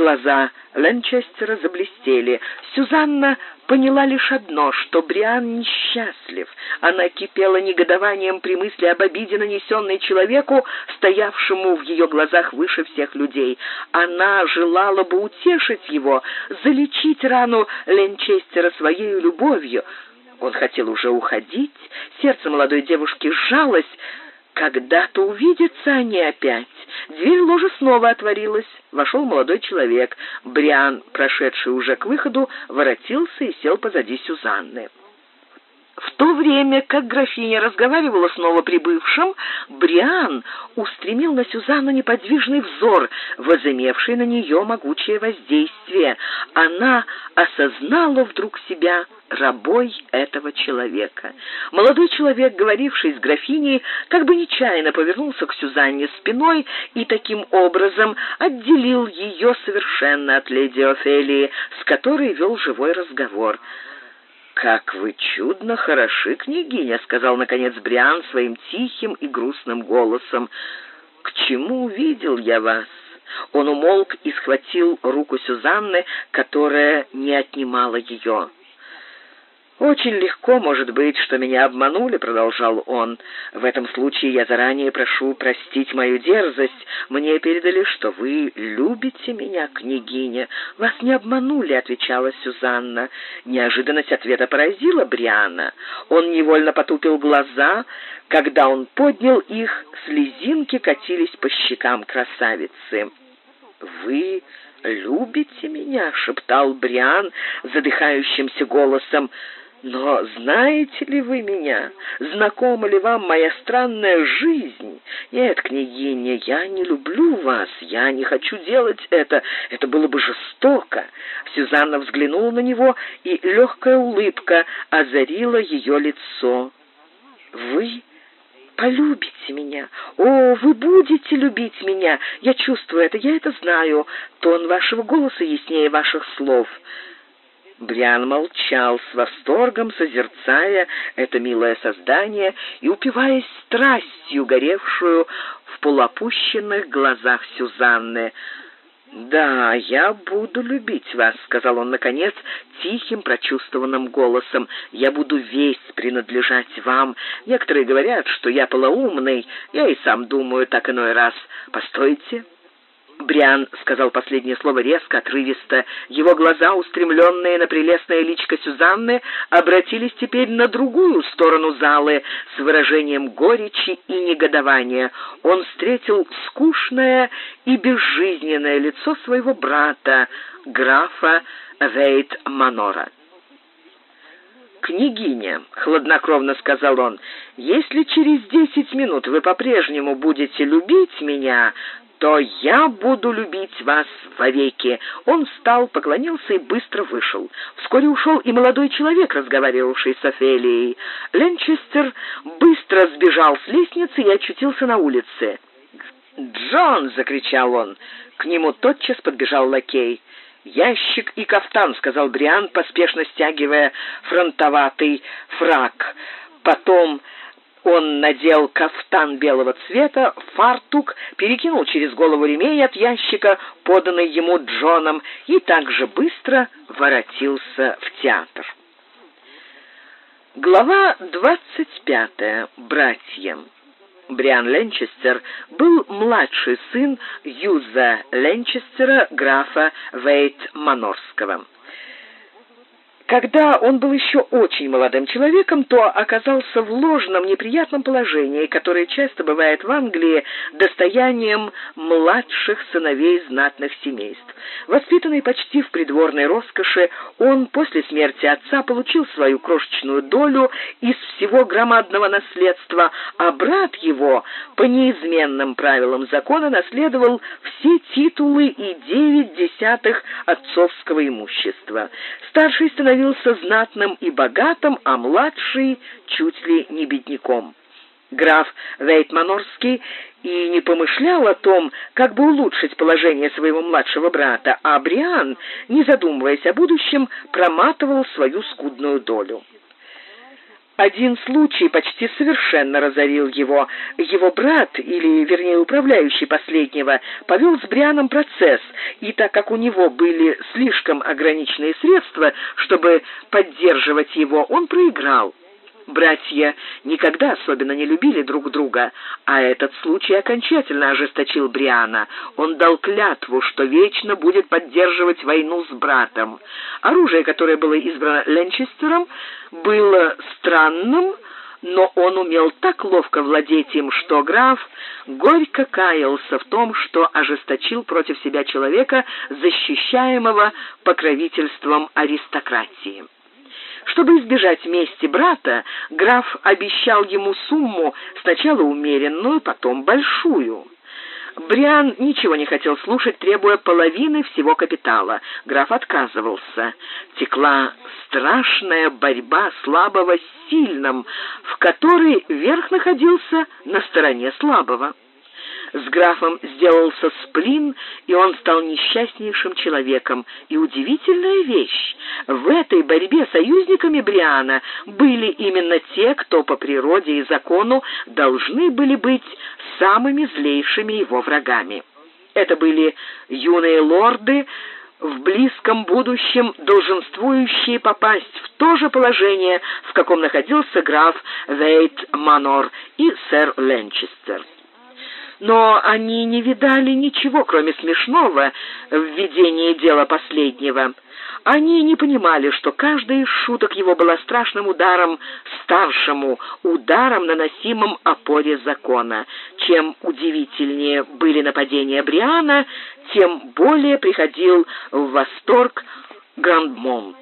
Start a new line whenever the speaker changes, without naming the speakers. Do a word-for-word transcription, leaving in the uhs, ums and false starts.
Глаза Ленчестера заблестели. Сюзанна поняла лишь одно, что Бриан несчастлив. Она кипела негодованием при мысли об обиде, нанесенной человеку, стоявшему в ее глазах выше всех людей. Она желала бы утешить его, залечить рану Ленчестера своей любовью. Он хотел уже уходить, сердце молодой девушки сжалось. Когда-то увидятся они опять. Дверь ложи снова отворилась. Вошел молодой человек. Бриан, прошедший уже к выходу, воротился и сел позади Сюзанны. В то время, как графиня разговаривала с новоприбывшим, Бриан устремил на Сюзанну неподвижный взор, возымевший на нее могучее воздействие. Она осознала вдруг себя рабой этого человека. Молодой человек, говоривший с графиней, как бы нечаянно повернулся к Сюзанне спиной и таким образом отделил ее совершенно от леди Офелии, с которой вел живой разговор. «Как вы чудно хороши, княгиня», — сказал, наконец, Бриан своим тихим и грустным голосом. «К чему увидел я вас?» Он умолк и схватил руку Сюзанны, которая не отнимала ее. «Очень легко, может быть, что меня обманули», — продолжал он. «В этом случае я заранее прошу простить мою дерзость. Мне передали, что вы любите меня, княгиня». «Вас не обманули», — отвечала Сюзанна. Неожиданность ответа поразила Бриана. Он невольно потупил глаза. Когда он поднял их, слезинки катились по щекам красавицы. «Вы любите меня?» — шептал Бриан задыхающимся голосом. «Но знаете ли вы меня? Знакома ли вам моя странная жизнь? Нет, княгиня, я не люблю вас, я не хочу делать это, это было бы жестоко». Сюзанна взглянула на него, и легкая улыбка озарила ее лицо. «Вы полюбите меня? О, вы будете любить меня! Я чувствую это, я это знаю. Тон вашего голоса яснее ваших слов». Бриан молчал с восторгом, созерцая это милое создание и упиваясь страстью, горевшую в полуопущенных глазах Сюзанны. «Да, я буду любить вас», — сказал он, наконец, тихим, прочувствованным голосом. «Я буду весь принадлежать вам. Некоторые говорят, что я полоумный. Я и сам думаю так иной раз. Постойте». Бриан сказал последнее слово резко, отрывисто. Его глаза, устремленные на прелестное личико Сюзанны, обратились теперь на другую сторону залы с выражением горечи и негодования. Он встретил скучное и безжизненное лицо своего брата, графа Вейт-Манора. «Княгиня», — хладнокровно сказал он, — «если через десять минут вы по-прежнему будете любить меня, то я буду любить вас вовеки». Он встал, поклонился и быстро вышел. Вскоре ушел и молодой человек, разговаривавший с Офелией. Ленчестер быстро сбежал с лестницы и очутился на улице. «Джон!» — закричал он. К нему тотчас подбежал лакей. «Ящик и кафтан», — сказал Бриан, поспешно стягивая фронтоватый фрак. Потом он надел кафтан белого цвета, фартук, перекинул через голову ремень от ящика, поданный ему Джоном, и также быстро воротился в театр. Глава двадцать пятая. Братья. Бриан Ленчестер был младший сын Юза Ленчестера, графа Вейт-Манорского. Когда он был еще очень молодым человеком, то оказался в ложном, неприятном положении, которое часто бывает в Англии достоянием младших сыновей знатных семейств. Воспитанный почти в придворной роскоши, он после смерти отца получил свою крошечную долю из всего громадного наследства, а брат его, по неизменным правилам закона, наследовал все титулы и девять десятых отцовского имущества. Старший становился знатным и богатым, а младший чуть ли не бедняком. Граф Вейт-Манорский и не помышлял о том, как бы улучшить положение своего младшего брата, а Бриан, не задумываясь о будущем, проматывал свою скудную долю. Один случай почти совершенно разорил его. Его брат, или, вернее, управляющий последнего, повел с Брианом процесс, и так как у него были слишком ограниченные средства, чтобы поддерживать его, он проиграл. Братья никогда особенно не любили друг друга, а этот случай окончательно ожесточил Бриана. Он дал клятву, что вечно будет поддерживать войну с братом. Оружие, которое было избрано Ленчестером, было странным, но он умел так ловко владеть им, что граф горько каялся в том, что ожесточил против себя человека, защищаемого покровительством аристократии. Чтобы избежать мести брата, граф обещал ему сумму, сначала умеренную, потом большую. Бриан ничего не хотел слушать, требуя половины всего капитала. Граф отказывался. Текла страшная борьба слабого с сильным, в которой верх находился на стороне слабого. С графом сделался сплин, и он стал несчастнейшим человеком. И удивительная вещь, в этой борьбе союзниками Бриана были именно те, кто по природе и закону должны были быть самыми злейшими его врагами. Это были юные лорды, в близком будущем долженствующие попасть в то же положение, в каком находился граф Вейт-Манор и сэр Ленчестер. Но они не видали ничего, кроме смешного, в ведении дела последнего. Они не понимали, что каждая из шуток его была страшным ударом старшему, ударом, наносимым опоре закона. Чем удивительнее были нападения Бриана, тем более приходил в восторг Грандмонт.